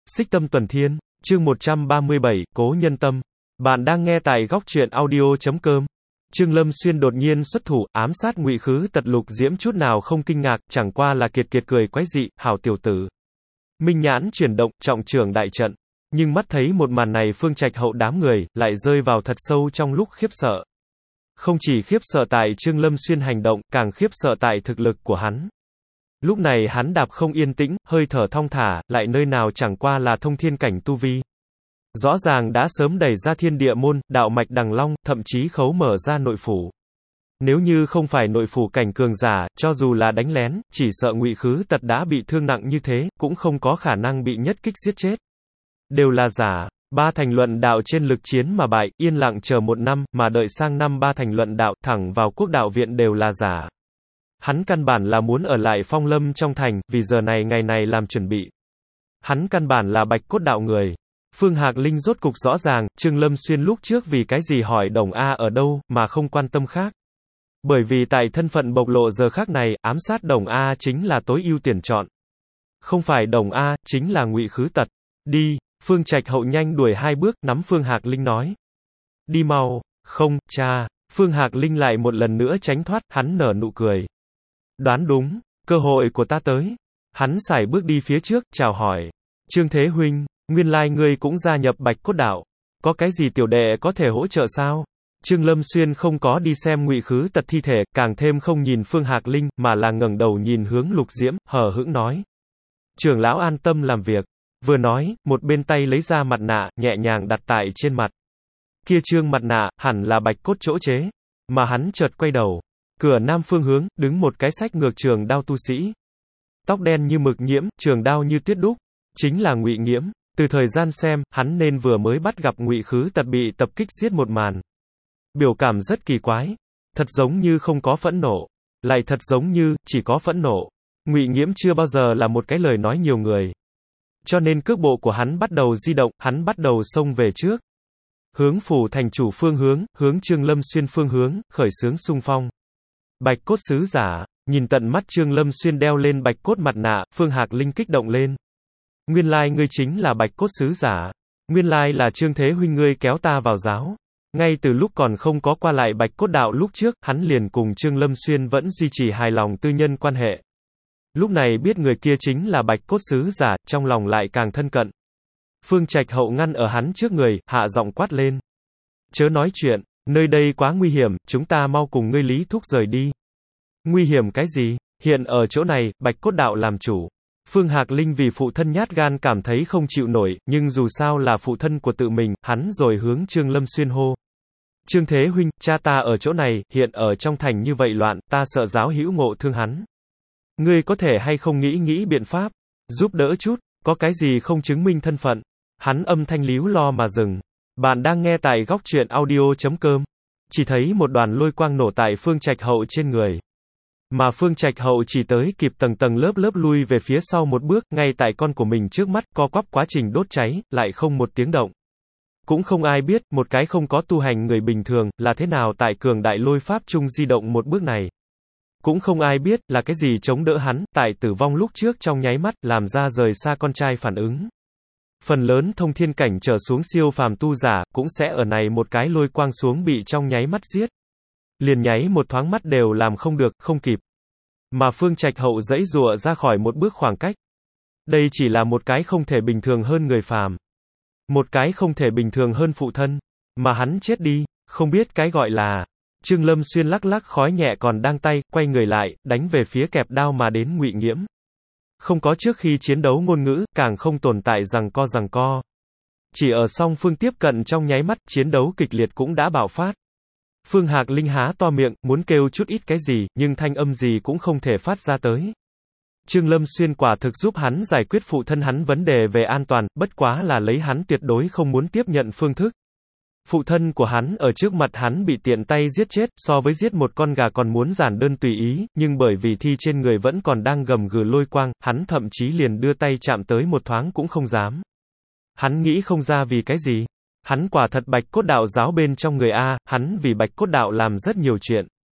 Xích Tâm Tuần Thiên, chương 137, Cố Nhân Tâm. Bạn đang nghe tại góc truyện audio.com. Trương Lâm Xuyên đột nhiên xuất thủ, ám sát Ngụy Khứ Tật. Lục Diễm chút nào không kinh ngạc, chẳng qua là kiệt kiệt cười quái dị, hảo tiểu tử. Minh nhãn chuyển động, trọng trưởng đại trận. Nhưng mắt thấy một màn này, Phương Trạch Hậu đám người, lại rơi vào thật sâu trong lúc khiếp sợ. Không chỉ khiếp sợ tại Trương Lâm Xuyên hành động, càng khiếp sợ tại thực lực của hắn. Lúc này hắn đạp không yên tĩnh, hơi thở thong thả, lại nơi nào chẳng qua là thông thiên cảnh tu vi. Rõ ràng đã sớm đẩy ra thiên địa môn, đạo mạch đằng long, thậm chí khấu mở ra nội phủ. Nếu như không phải nội phủ cảnh cường giả, cho dù là đánh lén, chỉ sợ Ngụy Khứ Tật đã bị thương nặng như thế, cũng không có khả năng bị nhất kích giết chết. Đều là giả. Ba thành luận đạo trên lực chiến mà bại, yên lặng chờ một năm, mà đợi sang năm ba thành luận đạo, thẳng vào quốc đạo viện đều là giả. Hắn căn bản là muốn ở lại Phong Lâm trong thành, vì giờ này ngày này làm chuẩn bị. Hắn căn bản là Bạch Cốt đạo người. Phương Hạc Linh rốt cục rõ ràng, Trương Lâm Xuyên lúc trước vì cái gì hỏi Đồng A ở đâu, mà không quan tâm khác. Bởi vì tại thân phận bộc lộ giờ khác này, ám sát Đồng A chính là tối ưu tuyển chọn. Không phải Đồng A, chính là Ngụy Khứ Tật. Đi, Phương Trạch Hậu nhanh đuổi hai bước, nắm Phương Hạc Linh nói. Đi mau, không, cha. Phương Hạc Linh lại một lần nữa tránh thoát, hắn nở nụ cười. Đoán đúng, cơ hội của ta tới. Hắn sải bước đi phía trước, chào hỏi. Trương Thế Huynh, nguyên lai ngươi cũng gia nhập Bạch Cốt đạo. Có cái gì tiểu đệ có thể hỗ trợ sao? Trương Lâm Xuyên không có đi xem Ngụy Khứ Tật thi thể, càng thêm không nhìn Phương Hạc Linh, mà là ngẩng đầu nhìn hướng Lục Diễm, hờ hững nói. Trưởng lão an tâm làm việc. Vừa nói, một bên tay lấy ra mặt nạ, nhẹ nhàng đặt tại trên mặt. Kia trương mặt nạ, hẳn là Bạch Cốt chỗ chế. Mà hắn chợt quay đầu. Cửa nam phương hướng, đứng một cái xách ngược trường đao tu sĩ. Tóc đen như mực nhiễm, trường đao như tuyết đúc. Chính là Ngụy Nghiễm. Từ thời gian xem, hắn nên vừa mới bắt gặp Ngụy Khứ Tật bị tập kích giết một màn. Biểu cảm rất kỳ quái. Thật giống như không có phẫn nộ. Lại thật giống như, chỉ có phẫn nộ. Ngụy Nghiễm chưa bao giờ là một cái lời nói nhiều người. Cho nên cước bộ của hắn bắt đầu di động, hắn bắt đầu xông về trước. Hướng phủ thành chủ phương hướng, hướng Trương Lâm Xuyên phương hướng, khởi xướng xung phong. Bạch Cốt sứ giả, nhìn tận mắt Trương Lâm Xuyên đeo lên Bạch Cốt mặt nạ, Phương Hạc Linh kích động lên. Nguyên lai ngươi chính là Bạch Cốt sứ giả. Nguyên lai là Trương Thế Huynh ngươi kéo ta vào giáo. Ngay từ lúc còn không có qua lại Bạch Cốt đạo lúc trước, hắn liền cùng Trương Lâm Xuyên vẫn duy trì hài lòng tư nhân quan hệ. Lúc này biết người kia chính là Bạch Cốt sứ giả, trong lòng lại càng thân cận. Phương Trạch Hậu ngăn ở hắn trước người, hạ giọng quát lên. Chớ nói chuyện, nơi đây quá nguy hiểm, chúng ta mau cùng ngươi Lý Thúc rời đi. Nguy hiểm cái gì? Hiện ở chỗ này, Bạch Cốt đạo làm chủ. Phương Hạc Linh vì phụ thân nhát gan cảm thấy không chịu nổi, nhưng dù sao là phụ thân của tự mình, hắn rồi hướng Trương Lâm Xuyên hô. Trương Thế Huynh, cha ta ở chỗ này, hiện ở trong thành như vậy loạn, ta sợ giáo hữu ngộ thương hắn. Ngươi có thể hay không nghĩ biện pháp, giúp đỡ chút, có cái gì không chứng minh thân phận. Hắn âm thanh líu lo mà dừng. Bạn đang nghe tại góc truyện audio.com. Chỉ thấy một đoàn lôi quang nổ tại Phương Trạch Hậu trên người. Mà Phương Trạch Hậu chỉ tới kịp tầng tầng lớp lớp lui về phía sau một bước, ngay tại con của mình trước mắt, co quắp quá trình đốt cháy, lại không một tiếng động. Cũng không ai biết, một cái không có tu hành người bình thường, là thế nào tại cường đại lôi pháp trung di động một bước này. Cũng không ai biết, là cái gì chống đỡ hắn, tại tử vong lúc trước trong nháy mắt, làm ra rời xa con trai phản ứng. Phần lớn thông thiên cảnh trở xuống siêu phàm tu giả, cũng sẽ ở này một cái lôi quang xuống bị trong nháy mắt giết. Liền nháy một thoáng mắt đều làm không được, không kịp. Mà Phương Trạch Hậu giãy giụa ra khỏi một bước khoảng cách. Đây chỉ là một cái không thể bình thường hơn người phàm. Một cái không thể bình thường hơn phụ thân. Mà hắn chết đi, không biết cái gọi là. Trương Lâm Xuyên lắc lắc khói nhẹ còn đang tay, quay người lại, đánh về phía kẹp đao mà đến Ngụy Nghiễm. Không có trước khi chiến đấu ngôn ngữ, càng không tồn tại rằng co. Chỉ ở song phương tiếp cận trong nháy mắt, chiến đấu kịch liệt cũng đã bạo phát. Phương Hạc Linh há to miệng, muốn kêu chút ít cái gì, nhưng thanh âm gì cũng không thể phát ra tới. Trương Lâm Xuyên quả thực giúp hắn giải quyết phụ thân hắn vấn đề về an toàn, bất quá là lấy hắn tuyệt đối không muốn tiếp nhận phương thức. Phụ thân của hắn ở trước mặt hắn bị tiện tay giết chết, so với giết một con gà còn muốn giản đơn tùy ý, nhưng bởi vì thi trên người vẫn còn đang gầm gừ lôi quang, hắn thậm chí liền đưa tay chạm tới một thoáng cũng không dám. Hắn nghĩ không ra vì cái gì. Hắn quả thật Bạch Cốt đạo giáo bên trong người A, hắn vì Bạch Cốt đạo làm rất nhiều chuyện.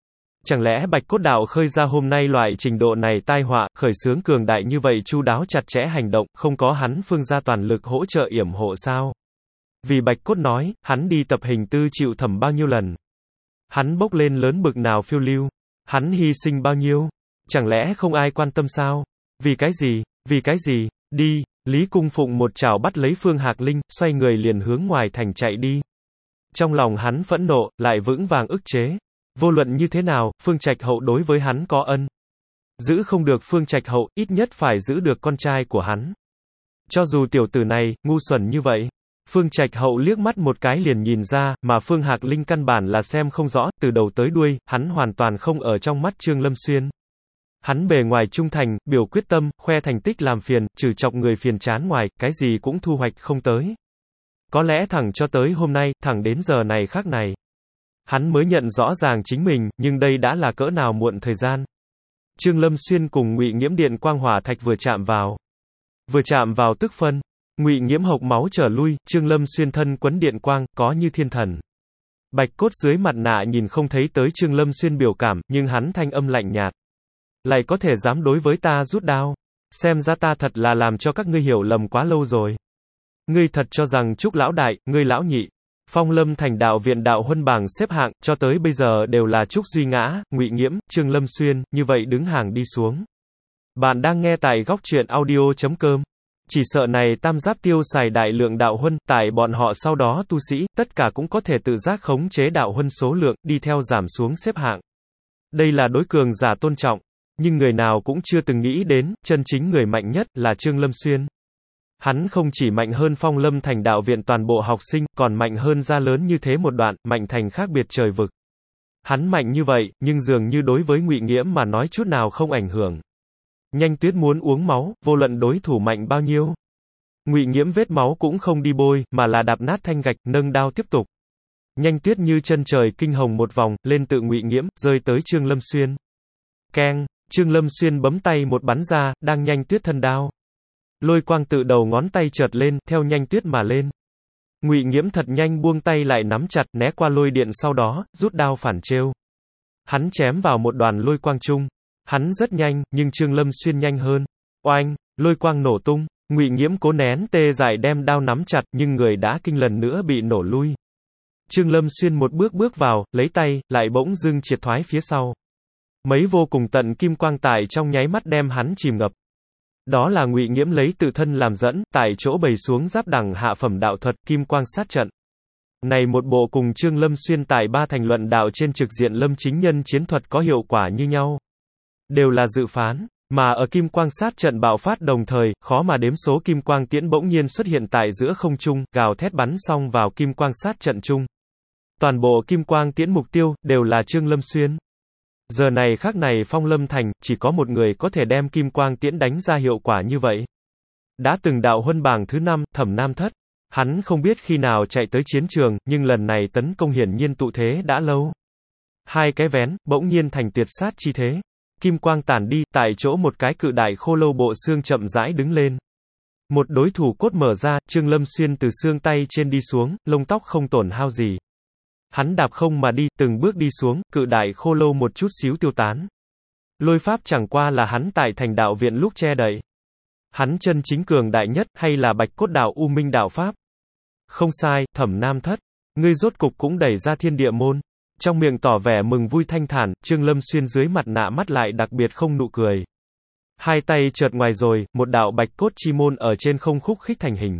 Chẳng lẽ Bạch Cốt Đạo khơi ra hôm nay loại trình độ này tai họa, khởi xướng cường đại như vậy chu đáo chặt chẽ hành động, không có hắn Phương gia toàn lực hỗ trợ yểm hộ sao? Vì Bạch Cốt nói, hắn đi tập hình tư chịu thẩm bao nhiêu lần? Hắn bốc lên lớn bực nào phiêu lưu? Hắn hy sinh bao nhiêu? Chẳng lẽ không ai quan tâm sao? Vì cái gì? Vì cái gì? Đi! Lý Cung Phụng một chảo bắt lấy Phương Hạc Linh, xoay người liền hướng ngoài thành chạy đi. Trong lòng hắn phẫn nộ, lại vững vàng ức chế. Vô luận như thế nào, Phương Trạch Hậu đối với hắn có ân. Giữ không được Phương Trạch Hậu, ít nhất phải giữ được con trai của hắn. Cho dù tiểu tử này, ngu xuẩn như vậy. Phương Trạch Hậu liếc mắt một cái liền nhìn ra, mà Phương Hạc Linh căn bản là xem không rõ, từ đầu tới đuôi, hắn hoàn toàn không ở trong mắt Trương Lâm Xuyên. Hắn bề ngoài trung thành, biểu quyết tâm, khoe thành tích làm phiền, trừ chọc người phiền chán ngoài, cái gì cũng thu hoạch không tới. Có lẽ thẳng cho tới hôm nay, thẳng đến giờ này khác này. Hắn mới nhận rõ ràng chính mình, nhưng đây đã là cỡ nào muộn thời gian. Trương Lâm Xuyên cùng Ngụy Nghiễm điện quang hỏa thạch vừa chạm vào. Vừa chạm vào tức phân. Ngụy Nghiễm hộc máu trở lui, Trương Lâm Xuyên thân quấn điện quang, có như thiên thần. Bạch Cốt dưới mặt nạ nhìn không thấy tới Trương Lâm Xuyên biểu cảm, nhưng hắn thanh âm lạnh nhạt. Lại có thể dám đối với ta rút đao. Xem ra ta thật là làm cho các ngươi hiểu lầm quá lâu rồi. Ngươi thật cho rằng Trúc lão đại, ngươi lão nhị, Phong Lâm thành đạo viện đạo huân bảng xếp hạng, cho tới bây giờ đều là Trúc Duy Ngã, Ngụy Nghiễm, Trương Lâm Xuyên, như vậy đứng hàng đi xuống. Bạn đang nghe tại góc truyện audio.com. Chỉ sợ này tam giáp tiêu xài đại lượng đạo huân, tại bọn họ sau đó tu sĩ, tất cả cũng có thể tự giác khống chế đạo huân số lượng, đi theo giảm xuống xếp hạng. Đây là đối cường giả tôn trọng. Nhưng người nào cũng chưa từng nghĩ đến, chân chính người mạnh nhất, là Trương Lâm Xuyên. Hắn không chỉ mạnh hơn Phong Lâm thành đạo viện toàn bộ học sinh, còn mạnh hơn ra lớn như thế một đoạn, mạnh thành khác biệt trời vực. Hắn mạnh như vậy, nhưng dường như đối với Ngụy Nghiễm mà nói chút nào không ảnh hưởng. Nhanh Tuyết muốn uống máu, vô luận đối thủ mạnh bao nhiêu. Ngụy Nghiễm vết máu cũng không đi bôi, mà là đạp nát thanh gạch, nâng đao tiếp tục. Nhanh Tuyết như chân trời kinh hồng một vòng, lên tự Ngụy Nghiễm, rơi tới Trương Lâm Xuyên. Keng, Trương Lâm Xuyên bấm tay một bắn ra, đang Nhanh Tuyết thân đao. Lôi quang tự đầu ngón tay chợt lên, theo Nhanh Tuyết mà lên. Ngụy Nghiễm thật nhanh buông tay lại nắm chặt, né qua lôi điện sau đó, rút đao phản trêu. Hắn chém vào một đoàn lôi quang chung. Hắn rất nhanh, nhưng Trương Lâm Xuyên nhanh hơn. Oanh, lôi quang nổ tung. Ngụy Nghiễm cố nén tê dại đem đao nắm chặt, nhưng người đã kinh lần nữa bị nổ lui. Trương Lâm Xuyên một bước bước vào, lấy tay, lại bỗng dưng triệt thoái phía sau. Mấy vô cùng tận kim quang tại trong nháy mắt đem hắn chìm ngập. Đó là Ngụy Nghiễm lấy tự thân làm dẫn, tại chỗ bày xuống giáp đẳng hạ phẩm đạo thuật, kim quang sát trận. Này một bộ cùng Trương Lâm Xuyên tại ba thành luận đạo trên trực diện Lâm Chính Nhân chiến thuật có hiệu quả như nhau. Đều là dự phán, mà ở kim quang sát trận bạo phát đồng thời, khó mà đếm số kim quang tiễn bỗng nhiên xuất hiện tại giữa không trung, gào thét bắn xong vào kim quang sát trận chung. Toàn bộ kim quang tiễn mục tiêu, đều là Trương Lâm Xuyên. Giờ này khắc này Phong Lâm thành, chỉ có một người có thể đem kim quang tiễn đánh ra hiệu quả như vậy. Đã từng đạo huân bảng thứ 5, Thẩm Nam Thất. Hắn không biết khi nào chạy tới chiến trường, nhưng lần này tấn công hiển nhiên tụ thế đã lâu. Hai cái vén, bỗng nhiên thành tuyệt sát chi thế. Kim quang tản đi, tại chỗ một cái cự đại khô lâu bộ xương chậm rãi đứng lên. Một đối thủ cốt mở ra, Trương Lâm Xuyên từ xương tay trên đi xuống, lông tóc không tổn hao gì. Hắn đạp không mà đi, từng bước đi xuống, cự đại khô lâu một chút xíu tiêu tán. Lôi pháp chẳng qua là hắn tại thành đạo viện lúc che đậy. Hắn chân chính cường đại nhất, hay là Bạch Cốt đạo U Minh đạo pháp? Không sai, Thẩm Nam Thất. Ngươi rốt cục cũng đẩy ra thiên địa môn. Trong miệng tỏ vẻ mừng vui thanh thản, Trương Lâm Xuyên dưới mặt nạ mắt lại đặc biệt không nụ cười. Hai tay chợt ngoài rồi, một đạo bạch cốt chi môn ở trên không khúc khích thành hình.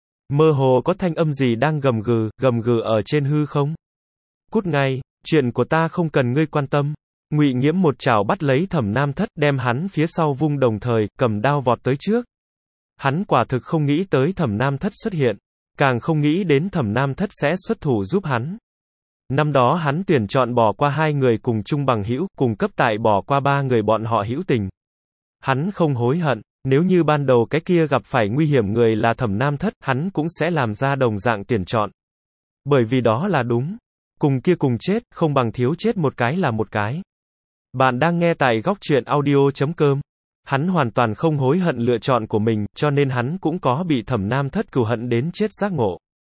Mơ hồ có thanh âm gì đang gầm gừ ở trên hư không? Cút ngay, chuyện của ta không cần ngươi quan tâm. Ngụy Nghiễm một chảo bắt lấy Thẩm Nam Thất, đem hắn phía sau vung đồng thời, cầm đao vọt tới trước. Hắn quả thực không nghĩ tới Thẩm Nam Thất xuất hiện, càng không nghĩ đến Thẩm Nam Thất sẽ xuất thủ giúp hắn. Năm đó hắn tuyển chọn bỏ qua hai người cùng chung bằng hữu, cùng cấp tại bỏ qua ba người bọn họ hữu tình. Hắn không hối hận, nếu như ban đầu cái kia gặp phải nguy hiểm người là Thẩm Nam Thất, hắn cũng sẽ làm ra đồng dạng tuyển chọn. Bởi vì đó là đúng. Cùng kia cùng chết, không bằng thiếu chết một cái là một cái. Bạn đang nghe tại góc truyện audio.com. Hắn hoàn toàn không hối hận lựa chọn của mình, cho nên hắn cũng có bị Thẩm Nam Thất cừu hận đến chết giác ngộ.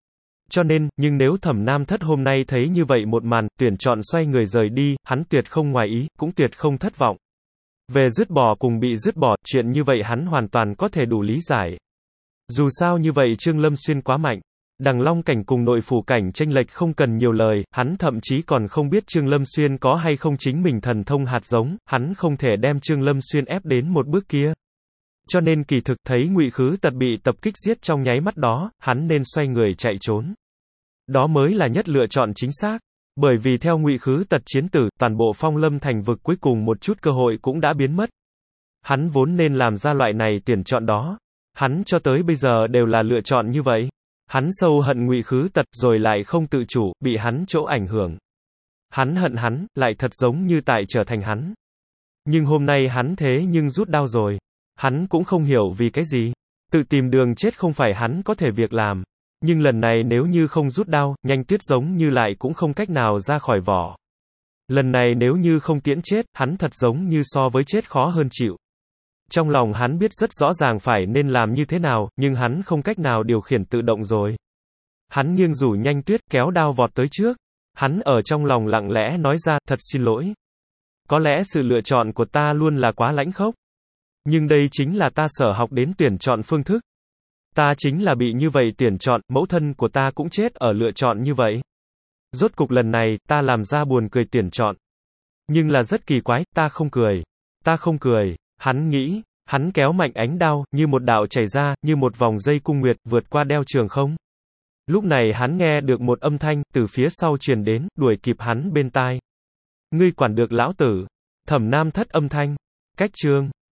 Cho nên, nhưng nếu Thẩm Nam Thất hôm nay thấy như vậy một màn, tuyển chọn xoay người rời đi, hắn tuyệt không ngoài ý, cũng tuyệt không thất vọng. Về dứt bỏ cùng bị dứt bỏ, chuyện như vậy hắn hoàn toàn có thể đủ lý giải. Dù sao như vậy Trương Lâm Xuyên quá mạnh. Đằng Long cảnh cùng nội phủ cảnh chênh lệch không cần nhiều lời, hắn thậm chí còn không biết Trương Lâm Xuyên có hay không chính mình thần thông hạt giống, hắn không thể đem Trương Lâm Xuyên ép đến một bước kia. Cho nên kỳ thực thấy Ngụy Khứ Tật bị tập kích giết trong nháy mắt đó, hắn nên xoay người chạy trốn. Đó mới là nhất lựa chọn chính xác. Bởi vì theo Ngụy Khứ Tật chiến tử, toàn bộ Phong Lâm thành vực cuối cùng một chút cơ hội cũng đã biến mất. Hắn vốn nên làm ra loại này tuyển chọn đó. Hắn cho tới bây giờ đều là lựa chọn như vậy. Hắn sâu hận Ngụy Khứ Tật rồi lại không tự chủ, bị hắn chỗ ảnh hưởng. Hắn hận hắn, lại thật giống như tại trở thành hắn. Nhưng hôm nay hắn thế nhưng rút đao rồi. Hắn cũng không hiểu vì cái gì. Tự tìm đường chết không phải hắn có thể việc làm. Nhưng lần này nếu như không rút đao, Nhanh Tuyết giống như lại cũng không cách nào ra khỏi vỏ. Lần này nếu như không tiễn chết, hắn thật giống như so với chết khó hơn chịu. Trong lòng hắn biết rất rõ ràng phải nên làm như thế nào, nhưng hắn không cách nào điều khiển tự động rồi. Hắn nghiêng rủ Nhanh Tuyết kéo đao vọt tới trước. Hắn ở trong lòng lặng lẽ nói ra, thật xin lỗi. Có lẽ sự lựa chọn của ta luôn là quá lãnh khốc. Nhưng đây chính là ta sở học đến tuyển chọn phương thức. Ta chính là bị như vậy tuyển chọn, mẫu thân của ta cũng chết ở lựa chọn như vậy. Rốt cục lần này, ta làm ra buồn cười tuyển chọn. Nhưng là rất kỳ quái, ta không cười. Ta không cười. Hắn nghĩ, hắn kéo mạnh ánh đao, như một đạo chảy ra, như một vòng dây cung nguyệt, vượt qua đeo trường không. Lúc này hắn nghe được một âm thanh, từ phía sau truyền đến, đuổi kịp hắn bên tai. Ngươi quản được lão tử. Thẩm Nam Thất âm thanh. Cách chương.